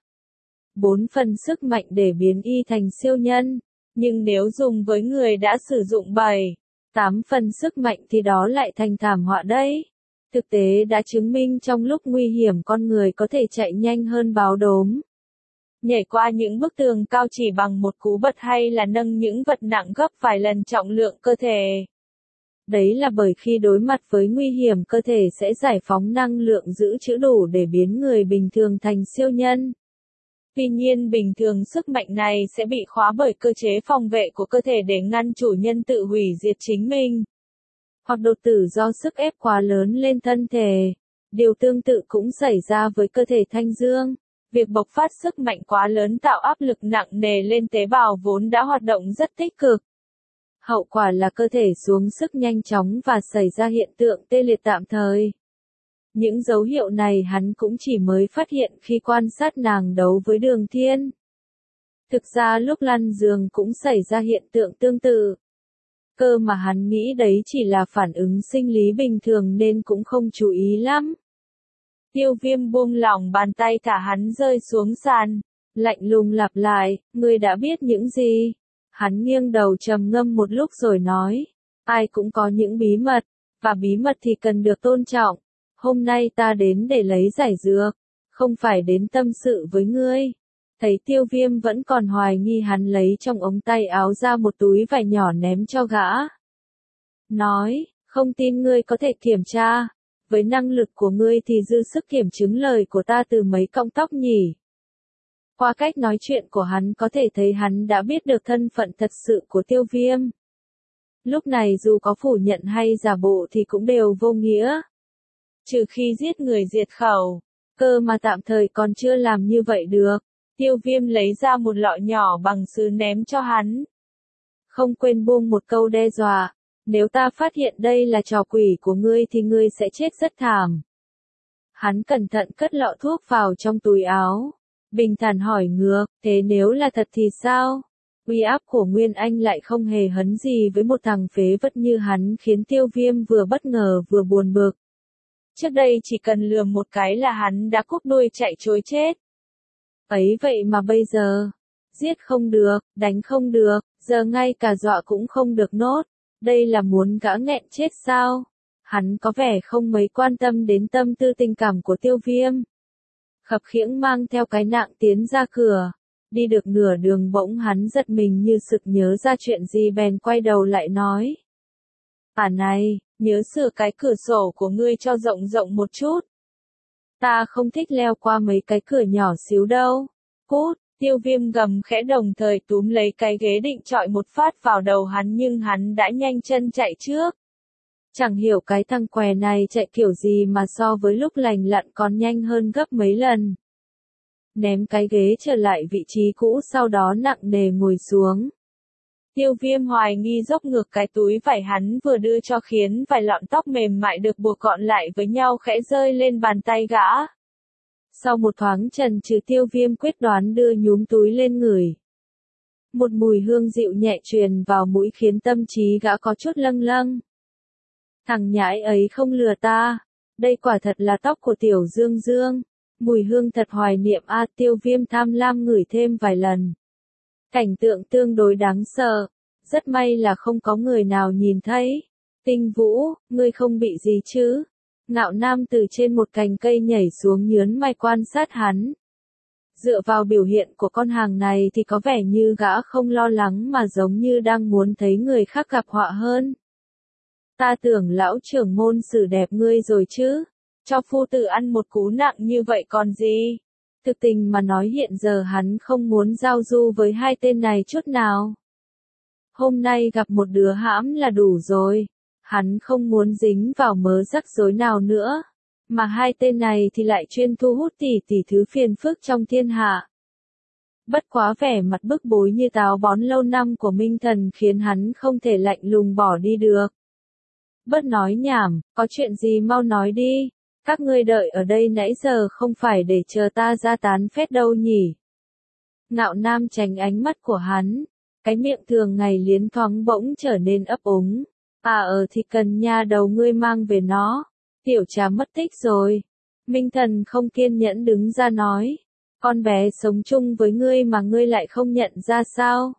4 phần sức mạnh để biến y thành siêu nhân. Nhưng nếu dùng với người đã sử dụng 8 phần sức mạnh thì đó lại thành thảm họa đấy. Thực tế đã chứng minh trong lúc nguy hiểm con người có thể chạy nhanh hơn báo đốm. Nhảy qua những bức tường cao chỉ bằng một cú bật hay là nâng những vật nặng gấp vài lần trọng lượng cơ thể. Đấy là bởi khi đối mặt với nguy hiểm cơ thể sẽ giải phóng năng lượng dự trữ đủ để biến người bình thường thành siêu nhân. Tuy nhiên bình thường sức mạnh này sẽ bị khóa bởi cơ chế phòng vệ của cơ thể để ngăn chủ nhân tự hủy diệt chính mình. Hoặc đột tử do sức ép quá lớn lên thân thể. Điều tương tự cũng xảy ra với cơ thể Thanh Dương. Việc bộc phát sức mạnh quá lớn tạo áp lực nặng nề lên tế bào vốn đã hoạt động rất tích cực. Hậu quả là cơ thể xuống sức nhanh chóng và xảy ra hiện tượng tê liệt tạm thời. Những dấu hiệu này hắn cũng chỉ mới phát hiện khi quan sát nàng đấu với Đường Thiên. Thực ra lúc lăn giường cũng xảy ra hiện tượng tương tự. Cơ mà hắn nghĩ đấy chỉ là phản ứng sinh lý bình thường nên cũng không chú ý lắm. Tiêu Viêm buông lỏng bàn tay thả hắn rơi xuống sàn, lạnh lùng lặp lại, ngươi đã biết những gì? Hắn nghiêng đầu trầm ngâm một lúc rồi nói, ai cũng có những bí mật, và bí mật thì cần được tôn trọng. Hôm nay ta đến để lấy giải dược, không phải đến tâm sự với ngươi. Thấy Tiêu Viêm vẫn còn hoài nghi, hắn lấy trong ống tay áo ra một túi vải nhỏ ném cho gã. Nói, không tin ngươi có thể kiểm tra, với năng lực của ngươi thì dư sức kiểm chứng lời của ta từ mấy cọng tóc nhỉ. Qua cách nói chuyện của hắn có thể thấy hắn đã biết được thân phận thật sự của Tiêu Viêm. Lúc này dù có phủ nhận hay giả bộ thì cũng đều vô nghĩa. Trừ khi giết người diệt khẩu, cơ mà tạm thời còn chưa làm như vậy được. Tiêu Viêm lấy ra một lọ nhỏ bằng sứ ném cho hắn. Không quên buông một câu đe dọa, nếu ta phát hiện đây là trò quỷ của ngươi thì ngươi sẽ chết rất thảm. Hắn cẩn thận cất lọ thuốc vào trong túi áo, bình thản hỏi ngược, thế nếu là thật thì sao? Uy áp của Nguyên Anh lại không hề hấn gì với một thằng phế vật như hắn, khiến Tiêu Viêm vừa bất ngờ vừa buồn bực. Trước đây chỉ cần lườm một cái là hắn đã cúp đuôi chạy trối chết. Ấy vậy mà bây giờ, giết không được, đánh không được, giờ ngay cả dọa cũng không được nốt. Đây là muốn gã nghẹn chết sao? Hắn có vẻ không mấy quan tâm đến tâm tư tình cảm của Tiêu Viêm. Khập khiễng mang theo cái nạng tiến ra cửa. Đi được nửa đường bỗng hắn giật mình như sực nhớ ra chuyện gì, bèn quay đầu lại nói. Này, nhớ sửa cái cửa sổ của ngươi cho rộng rộng một chút. Ta không thích leo qua mấy cái cửa nhỏ xíu đâu. Cút, Tiêu Viêm gầm khẽ, đồng thời túm lấy cái ghế định chọi một phát vào đầu hắn, nhưng hắn đã nhanh chân chạy trước. Chẳng hiểu cái thằng què này chạy kiểu gì mà so với lúc lành lặn còn nhanh hơn gấp mấy lần. Ném cái ghế trở lại vị trí cũ, sau đó nặng nề ngồi xuống. Tiêu Viêm hoài nghi dốc ngược cái túi vải hắn vừa đưa cho, khiến vài lọn tóc mềm mại được buộc gọn lại với nhau khẽ rơi lên bàn tay gã. Sau một thoáng chần chừ, Tiêu Viêm quyết đoán đưa nhúm túi lên ngửi. Một mùi hương dịu nhẹ truyền vào mũi khiến tâm trí gã có chút lâng lâng. Thằng nhãi ấy không lừa ta, đây quả thật là tóc của Tiểu Dương Dương. Mùi hương thật hoài niệm a. Tiêu Viêm tham lam ngửi thêm vài lần. Cảnh tượng tương đối đáng sợ, rất may là không có người nào nhìn thấy. Tinh Vũ, ngươi không bị gì chứ? Ngạo Nam từ trên một cành cây nhảy xuống, nhớn mày quan sát hắn. Dựa vào biểu hiện của con hàng này thì có vẻ như gã không lo lắng mà giống như đang muốn thấy người khác gặp họa hơn. Ta tưởng lão trưởng môn xử đẹp ngươi rồi chứ, cho phu tử ăn một cú nặng như vậy còn gì. Thực tình mà nói hiện giờ hắn không muốn giao du với hai tên này chút nào. Hôm nay gặp một đứa hãm là đủ rồi. Hắn không muốn dính vào mớ rắc rối nào nữa. Mà hai tên này thì lại chuyên thu hút tỷ tỷ thứ phiền phức trong thiên hạ. Bất quá vẻ mặt bức bối như táo bón lâu năm của Minh Thần khiến hắn không thể lạnh lùng bỏ đi được. Bớt nói nhảm, có chuyện gì mau nói đi. Các ngươi đợi ở đây nãy giờ không phải để chờ ta ra tán phét đâu nhỉ? Ngạo Nam tránh ánh mắt của hắn. Cái miệng thường ngày liến thoáng bỗng trở nên ấp úng. Thì cần nha đầu ngươi mang về nó. Tiểu Trà mất tích rồi. Minh Thần không kiên nhẫn đứng ra nói. Con bé sống chung với ngươi mà ngươi lại không nhận ra sao?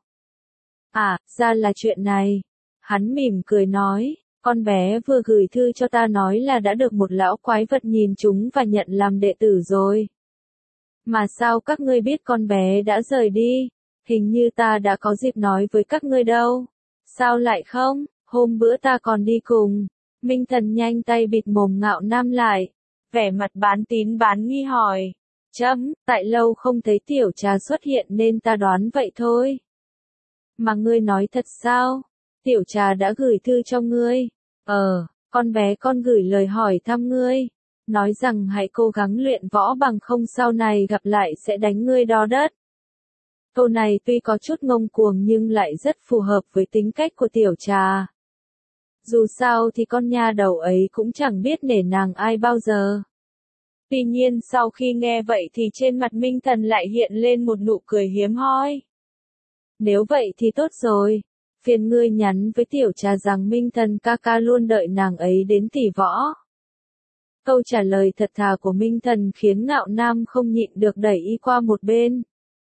Ra là chuyện này. Hắn mỉm cười nói. Con bé vừa gửi thư cho ta nói là đã được một lão quái vật nhìn chúng và nhận làm đệ tử rồi. Mà sao các ngươi biết con bé đã rời đi? Hình như ta đã có dịp nói với các ngươi đâu. Sao lại không? Hôm bữa ta còn đi cùng. Minh Thần nhanh tay bịt mồm Ngạo Nam lại. Vẻ mặt bán tín bán nghi hỏi. Tại lâu không thấy Tiểu Trà xuất hiện nên ta đoán vậy thôi. Mà ngươi nói thật sao? Tiểu Trà đã gửi thư cho ngươi. Con bé con gửi lời hỏi thăm ngươi. Nói rằng hãy cố gắng luyện võ, bằng không sau này gặp lại sẽ đánh ngươi đo đất. Câu này tuy có chút ngông cuồng nhưng lại rất phù hợp với tính cách của Tiểu Trà. Dù sao thì con nha đầu ấy cũng chẳng biết nể nàng ai bao giờ. Tuy nhiên sau khi nghe vậy thì trên mặt Minh Thần lại hiện lên một nụ cười hiếm hoi. Nếu vậy thì tốt rồi. Phiền ngươi nhắn với Tiểu Trà rằng Minh Thần ca ca luôn đợi nàng ấy đến tỷ võ. Câu trả lời thật thà của Minh Thần khiến Ngạo Nam không nhịn được đẩy y qua một bên.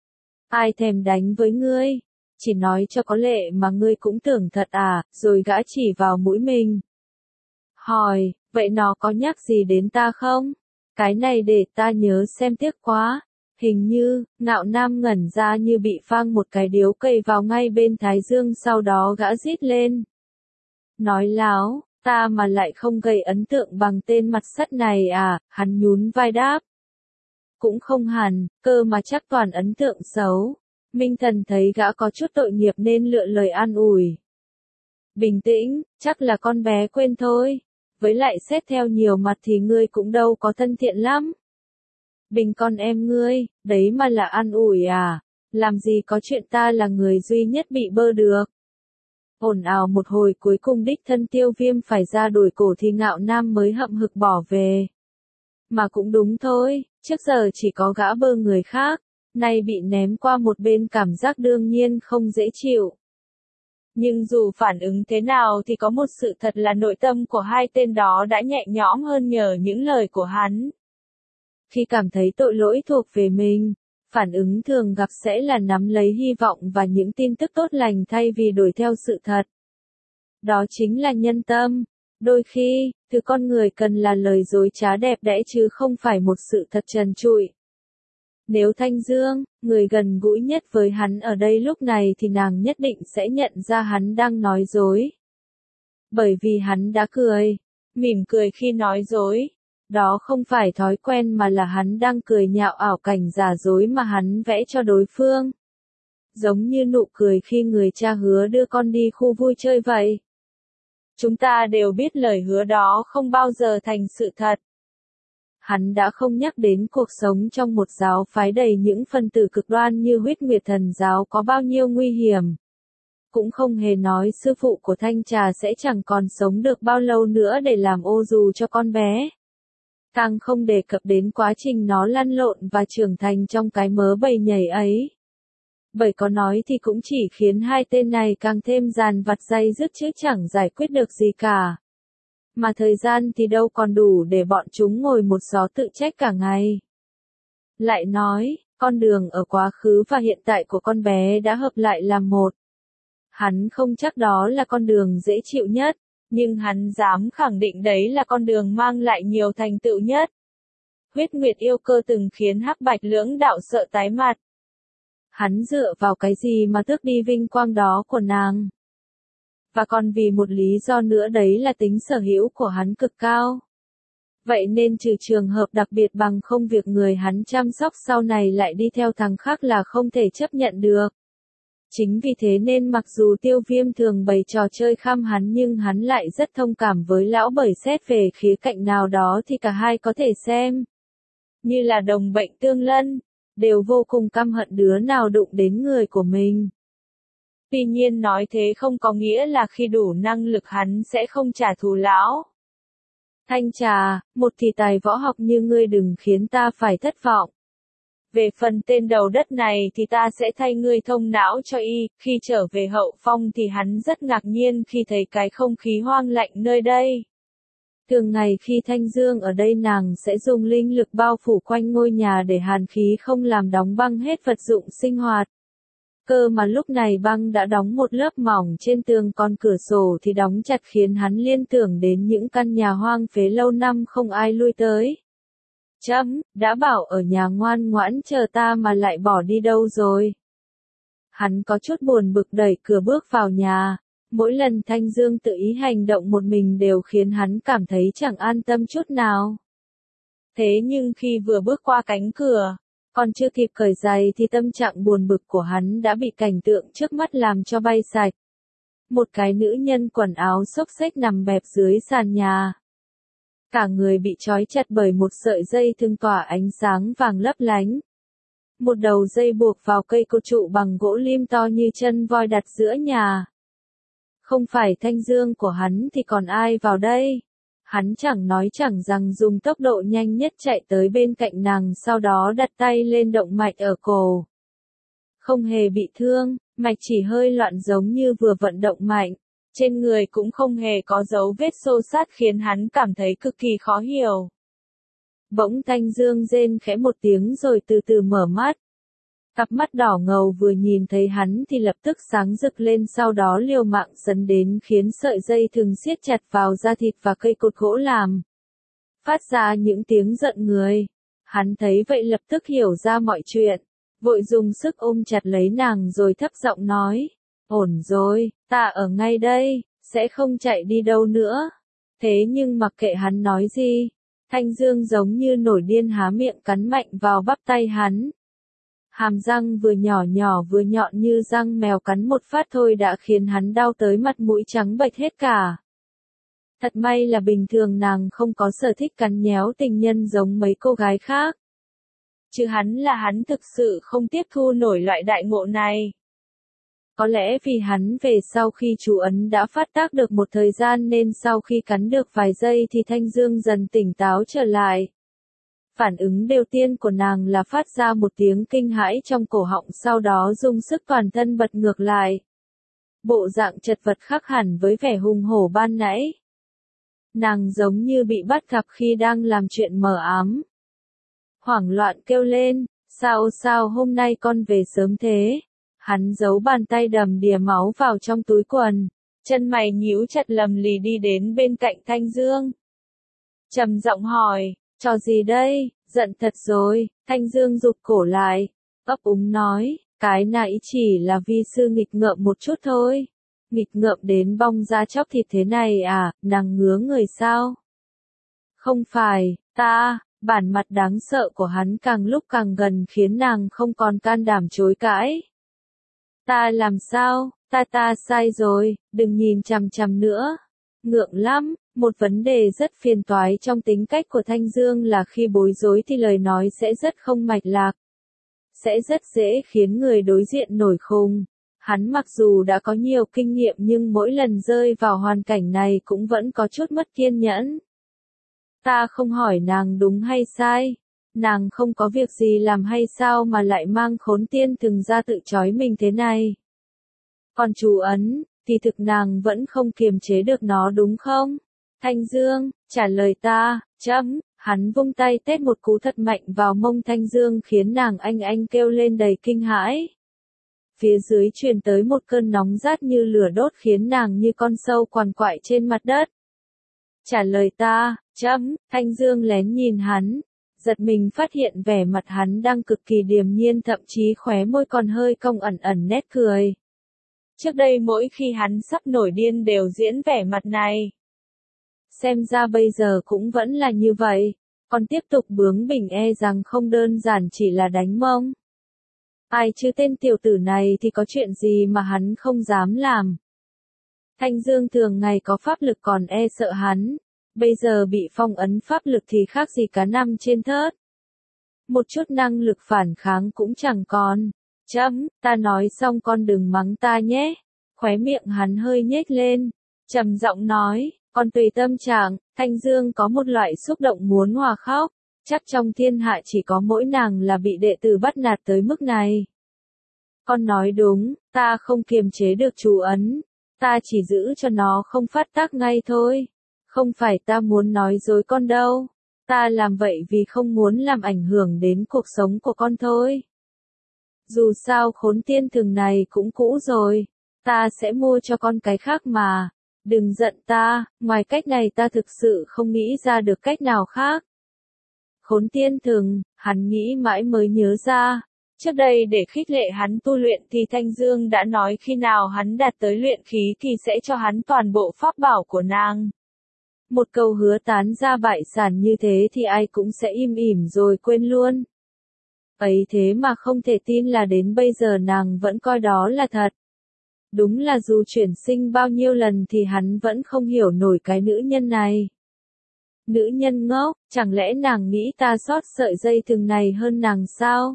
Ai thèm đánh với ngươi? Chỉ nói cho có lệ mà ngươi cũng tưởng thật à, rồi gã chỉ vào mũi mình. Hỏi, vậy nó có nhắc gì đến ta không? Cái này để ta nhớ xem, tiếc quá. Hình như, Ngạo Nam ngẩn ra như bị phang một cái điếu cày vào ngay bên thái dương, sau đó gã rít lên. Nói láo, ta mà lại không gây ấn tượng bằng tên mặt sắt này à, hắn nhún vai đáp. Cũng không hẳn, cơ mà chắc toàn ấn tượng xấu. Minh Thần thấy gã có chút tội nghiệp nên lựa lời an ủi. Bình tĩnh, chắc là con bé quên thôi. Với lại xét theo nhiều mặt thì ngươi cũng đâu có thân thiện lắm. Bình con em ngươi, đấy mà là an ủi à, làm gì có chuyện ta là người duy nhất bị bơ được. Ồn ào một hồi cuối cùng đích thân Tiêu Viêm phải ra đổi cổ thì Ngạo Nam mới hậm hực bỏ về. Mà cũng đúng thôi, trước giờ chỉ có gã bơ người khác, nay bị ném qua một bên cảm giác đương nhiên không dễ chịu. Nhưng dù phản ứng thế nào thì có một sự thật là nội tâm của hai tên đó đã nhẹ nhõm hơn nhờ những lời của hắn. Khi cảm thấy tội lỗi thuộc về mình, phản ứng thường gặp sẽ là nắm lấy hy vọng và những tin tức tốt lành thay vì đuổi theo sự thật. Đó chính là nhân tâm. Đôi khi, thứ con người cần là lời dối trá đẹp đẽ chứ không phải một sự thật trần trụi. Nếu Thanh Dương, người gần gũi nhất với hắn ở đây lúc này thì nàng nhất định sẽ nhận ra hắn đang nói dối. Bởi vì hắn đã cười, mỉm cười khi nói dối. Đó không phải thói quen mà là hắn đang cười nhạo ảo cảnh giả dối mà hắn vẽ cho đối phương. Giống như nụ cười khi người cha hứa đưa con đi khu vui chơi vậy. Chúng ta đều biết lời hứa đó không bao giờ thành sự thật. Hắn đã không nhắc đến cuộc sống trong một giáo phái đầy những phần tử cực đoan như Huyết Nguyệt Thần giáo có bao nhiêu nguy hiểm. Cũng không hề nói sư phụ của Thanh Trà sẽ chẳng còn sống được bao lâu nữa để làm ô dù cho con bé. Càng không đề cập đến quá trình nó lăn lộn và trưởng thành trong cái mớ bầy nhảy ấy. Bởi có nói thì cũng chỉ khiến hai tên này càng thêm dàn vặt day dứt chứ chẳng giải quyết được gì cả. Mà thời gian thì đâu còn đủ để bọn chúng ngồi một gió tự trách cả ngày. Lại nói, con đường ở quá khứ và hiện tại của con bé đã hợp lại làm một. Hắn không chắc đó là con đường dễ chịu nhất, nhưng hắn dám khẳng định đấy là con đường mang lại nhiều thành tựu nhất. Huyết Nguyệt yêu cơ từng khiến Hắc Bạch lưỡng đạo sợ tái mặt. Hắn dựa vào cái gì mà tước đi vinh quang đó của nàng? Và còn vì một lý do nữa, đấy là tính sở hữu của hắn cực cao. Vậy nên trừ trường hợp đặc biệt bằng không, việc người hắn chăm sóc sau này lại đi theo thằng khác là không thể chấp nhận được. Chính vì thế nên mặc dù Tiêu Viêm thường bày trò chơi khăm hắn nhưng hắn lại rất thông cảm với lão, bởi xét về khía cạnh nào đó thì cả hai có thể xem như là đồng bệnh tương lân, đều vô cùng căm hận đứa nào đụng đến người của mình. Tuy nhiên nói thế không có nghĩa là khi đủ năng lực hắn sẽ không trả thù lão. Thanh Trà, một thì tài võ học như ngươi đừng khiến ta phải thất vọng. Về phần tên đầu đất này thì ta sẽ thay ngươi thông não cho y, khi trở về Hậu Phong thì hắn rất ngạc nhiên khi thấy cái không khí hoang lạnh nơi đây. Thường ngày khi Thanh Dương ở đây nàng sẽ dùng linh lực bao phủ quanh ngôi nhà để hàn khí không làm đóng băng hết vật dụng sinh hoạt. Cơ mà lúc này băng đã đóng một lớp mỏng trên tường, còn cửa sổ thì đóng chặt khiến hắn liên tưởng đến những căn nhà hoang phế lâu năm không ai lui tới. Đã bảo ở nhà ngoan ngoãn chờ ta mà lại bỏ đi đâu rồi? Hắn có chút buồn bực đẩy cửa bước vào nhà. Mỗi lần Thanh Dương tự ý hành động một mình đều khiến hắn cảm thấy chẳng an tâm chút nào. Thế nhưng khi vừa bước qua cánh cửa, còn chưa kịp cởi giày thì tâm trạng buồn bực của hắn đã bị cảnh tượng trước mắt làm cho bay sạch. Một cái nữ nhân quần áo xốc xếch nằm bẹp dưới sàn nhà. Cả người bị trói chặt bởi một sợi dây thừng tỏa ánh sáng vàng lấp lánh. Một đầu dây buộc vào cây cột trụ bằng gỗ lim to như chân voi đặt giữa nhà. Không phải Thanh Dương của hắn thì còn ai vào đây? Hắn chẳng nói chẳng rằng dùng tốc độ nhanh nhất chạy tới bên cạnh nàng, sau đó đặt tay lên động mạch ở cổ. Không hề bị thương, mạch chỉ hơi loạn giống như vừa vận động mạnh. Trên người cũng không hề có dấu vết xô xát khiến hắn cảm thấy cực kỳ khó hiểu. Bỗng Thanh Dương rên khẽ một tiếng rồi từ từ mở mắt. Cặp mắt đỏ ngầu vừa nhìn thấy hắn thì lập tức sáng rực lên, sau đó liều mạng dấn đến khiến sợi dây thừng siết chặt vào da thịt và cây cột gỗ làm phát ra những tiếng giận người. Hắn thấy vậy lập tức hiểu ra mọi chuyện, vội dùng sức ôm chặt lấy nàng rồi thấp giọng nói, ổn rồi, ta ở ngay đây, sẽ không chạy đi đâu nữa. Thế nhưng mặc kệ hắn nói gì, Thanh Dương giống như nổi điên há miệng cắn mạnh vào bắp tay hắn. Hàm răng vừa nhỏ nhỏ vừa nhọn như răng mèo cắn một phát thôi đã khiến hắn đau tới mặt mũi trắng bệch hết cả. Thật may là bình thường nàng không có sở thích cắn nhéo tình nhân giống mấy cô gái khác. Chứ hắn thực sự không tiếp thu nổi loại đại ngộ này. Có lẽ vì hắn về sau khi chú ấn đã phát tác được một thời gian nên sau khi cắn được vài giây thì Thanh Dương dần tỉnh táo trở lại. Phản ứng đầu tiên của nàng là phát ra một tiếng kinh hãi trong cổ họng, sau đó dùng sức toàn thân bật ngược lại. Bộ dạng chật vật khác hẳn với vẻ hùng hổ ban nãy. Nàng giống như bị bắt gặp khi đang làm chuyện mờ ám. Hoảng loạn kêu lên, sao hôm nay con về sớm thế? Hắn giấu bàn tay đầm đìa máu vào trong túi quần, chân mày nhíu chặt lầm lì đi đến bên cạnh Thanh Dương. Trầm giọng hỏi, trò gì đây, giận thật rồi. Thanh Dương rụt cổ lại, ấp úng nói, cái nãy chỉ là vi sư nghịch ngợm một chút thôi. Nghịch ngợm đến bong ra chóc thịt thế này à, nàng ngứa người sao? Không phải, ta. Bản mặt đáng sợ của hắn càng lúc càng gần khiến nàng không còn can đảm chối cãi. Ta làm sao, ta sai rồi, đừng nhìn chằm chằm nữa. Ngượng lắm, một vấn đề rất phiền toái trong tính cách của Thanh Dương là khi bối rối thì lời nói sẽ rất không mạch lạc. Sẽ rất dễ khiến người đối diện nổi khùng. Hắn mặc dù đã có nhiều kinh nghiệm nhưng mỗi lần rơi vào hoàn cảnh này cũng vẫn có chút mất kiên nhẫn. Ta không hỏi nàng đúng hay sai, nàng không có việc gì làm hay sao mà lại mang khốn tiên thừng ra tự trói mình thế này. Còn chú ấn, thì thực nàng vẫn không kiềm chế được nó đúng không? Thanh Dương, trả lời ta, hắn vung tay tét một cú thật mạnh vào mông Thanh Dương khiến nàng anh kêu lên đầy kinh hãi. Phía dưới truyền tới một cơn nóng rát như lửa đốt khiến nàng như con sâu quằn quại trên mặt đất. Trả lời ta, Thanh Dương lén nhìn hắn, giật mình phát hiện vẻ mặt hắn đang cực kỳ điềm nhiên, thậm chí khóe môi còn hơi cong ẩn nét cười. Trước đây mỗi khi hắn sắp nổi điên đều diễn vẻ mặt này. Xem ra bây giờ cũng vẫn là như vậy, còn tiếp tục bướng bỉnh e rằng không đơn giản chỉ là đánh mông. Ai chứ tên tiểu tử này thì có chuyện gì mà hắn không dám làm. Thanh Dương thường ngày có pháp lực còn e sợ hắn, bây giờ bị phong ấn pháp lực thì khác gì cá nằm trên thớt. Một chút năng lực phản kháng cũng chẳng còn. Ta nói xong con đừng mắng ta nhé. Khóe miệng hắn hơi nhếch lên, trầm giọng nói, con tùy tâm trạng. Thanh Dương có một loại xúc động muốn hòa khóc, chắc trong thiên hạ chỉ có mỗi nàng là bị đệ tử bắt nạt tới mức này. Con nói đúng, ta không kiềm chế được chú ấn, ta chỉ giữ cho nó không phát tác ngay thôi. Không phải ta muốn nói dối con đâu, ta làm vậy vì không muốn làm ảnh hưởng đến cuộc sống của con thôi. Dù sao khốn tiên thừng này cũng cũ rồi, ta sẽ mua cho con cái khác mà. Đừng giận ta, ngoài cách này ta thực sự không nghĩ ra được cách nào khác. Khốn tiên thừng, hắn nghĩ mãi mới nhớ ra. Trước đây để khích lệ hắn tu luyện thì Thanh Dương đã nói khi nào hắn đạt tới luyện khí kỳ sẽ cho hắn toàn bộ pháp bảo của nàng. Một câu hứa tán ra bại sản như thế thì ai cũng sẽ im ỉm rồi quên luôn. Ấy thế mà không thể tin là đến bây giờ nàng vẫn coi đó là thật. Đúng là dù chuyển sinh bao nhiêu lần thì hắn vẫn không hiểu nổi cái nữ nhân này. Nữ nhân ngốc, chẳng lẽ nàng nghĩ ta sót sợi dây thừng này hơn nàng sao?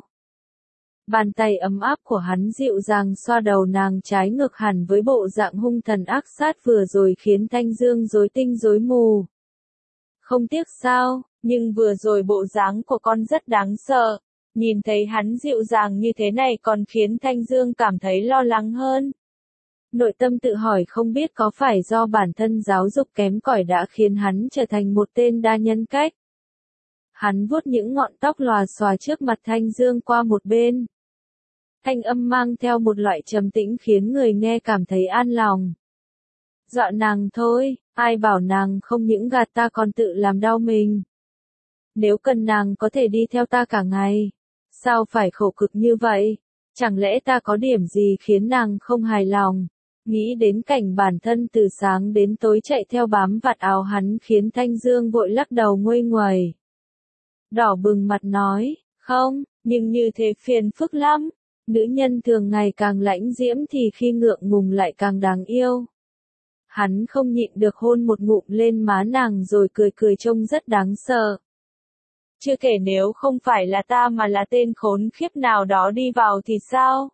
Bàn tay ấm áp của hắn dịu dàng xoa đầu nàng trái ngược hẳn với bộ dạng hung thần ác sát vừa rồi khiến Thanh Dương rối tinh rối mù. Không tiếc sao, nhưng vừa rồi bộ dáng của con rất đáng sợ. Nhìn thấy hắn dịu dàng như thế này còn khiến Thanh Dương cảm thấy lo lắng hơn. Nội tâm tự hỏi không biết có phải do bản thân giáo dục kém cỏi đã khiến hắn trở thành một tên đa nhân cách. Hắn vuốt những ngọn tóc lòa xòa trước mặt Thanh Dương qua một bên. Thanh âm mang theo một loại trầm tĩnh khiến người nghe cảm thấy an lòng. Dọa nàng thôi, ai bảo nàng không những gạt ta còn tự làm đau mình. Nếu cần nàng có thể đi theo ta cả ngày. Sao phải khổ cực như vậy? Chẳng lẽ ta có điểm gì khiến nàng không hài lòng? Nghĩ đến cảnh bản thân từ sáng đến tối chạy theo bám vạt áo hắn khiến Thanh Dương vội lắc đầu nguây nguẩy. Đỏ bừng mặt nói, không, nhưng như thế phiền phức lắm. Nữ nhân thường ngày càng lãnh diễm thì khi ngượng ngùng lại càng đáng yêu. Hắn không nhịn được hôn một ngụm lên má nàng rồi cười cười trông rất đáng sợ. Chưa kể nếu không phải là ta mà là tên khốn khiếp nào đó đi vào thì sao?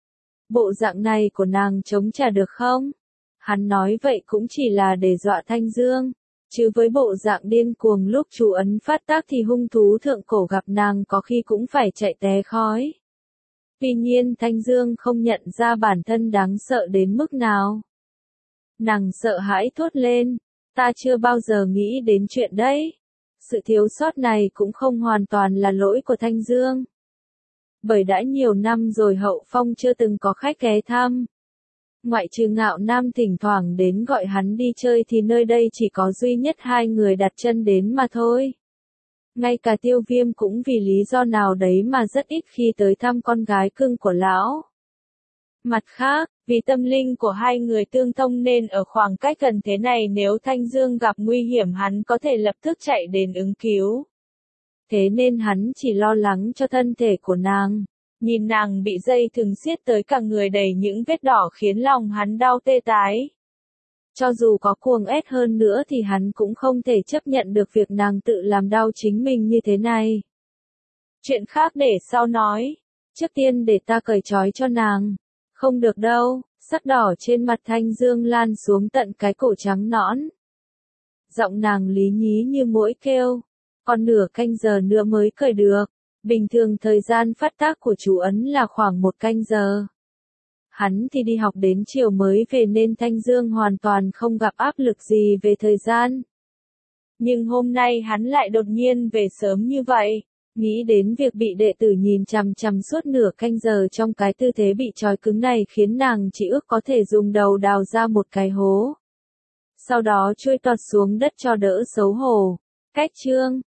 Bộ dạng này của nàng chống trả được không? Hắn nói vậy cũng chỉ là để dọa Thanh Dương. Chứ với bộ dạng điên cuồng lúc chú ấn phát tác thì hung thú thượng cổ gặp nàng có khi cũng phải chạy té khói. Tuy nhiên Thanh Dương không nhận ra bản thân đáng sợ đến mức nào. Nàng sợ hãi thốt lên, ta chưa bao giờ nghĩ đến chuyện đấy. Sự thiếu sót này cũng không hoàn toàn là lỗi của Thanh Dương. Bởi đã nhiều năm rồi Hậu Phong chưa từng có khách ghé thăm. Ngoại trừ Ngạo Nam thỉnh thoảng đến gọi hắn đi chơi thì nơi đây chỉ có duy nhất hai người đặt chân đến mà thôi. Ngay cả Tiêu Viêm cũng vì lý do nào đấy mà rất ít khi tới thăm con gái cưng của lão. Mặt khác, vì tâm linh của hai người tương thông nên ở khoảng cách gần thế này nếu Thanh Dương gặp nguy hiểm hắn có thể lập tức chạy đến ứng cứu. Thế nên hắn chỉ lo lắng cho thân thể của nàng. Nhìn nàng bị dây thừng siết tới cả người đầy những vết đỏ khiến lòng hắn đau tê tái. Cho dù có cuồng ét hơn nữa thì hắn cũng không thể chấp nhận được việc nàng tự làm đau chính mình như thế này. Chuyện khác để sau nói. Trước tiên để ta cởi trói cho nàng. Không được đâu, sắc đỏ trên mặt Thanh Dương lan xuống tận cái cổ trắng nõn. Giọng nàng lý nhí như muỗi kêu. Còn nửa canh giờ nữa mới cởi được. Bình thường thời gian phát tác của chú ấn là khoảng 1 canh giờ. Hắn thì đi học đến chiều mới về nên Thanh Dương hoàn toàn không gặp áp lực gì về thời gian. Nhưng hôm nay hắn lại đột nhiên về sớm như vậy. Nghĩ đến việc bị đệ tử nhìn chằm chằm suốt nửa canh giờ trong cái tư thế bị trói cứng này khiến nàng chỉ ước có thể dùng đầu đào ra một cái hố. Sau đó chui toạt xuống đất cho đỡ xấu hổ. Cách chương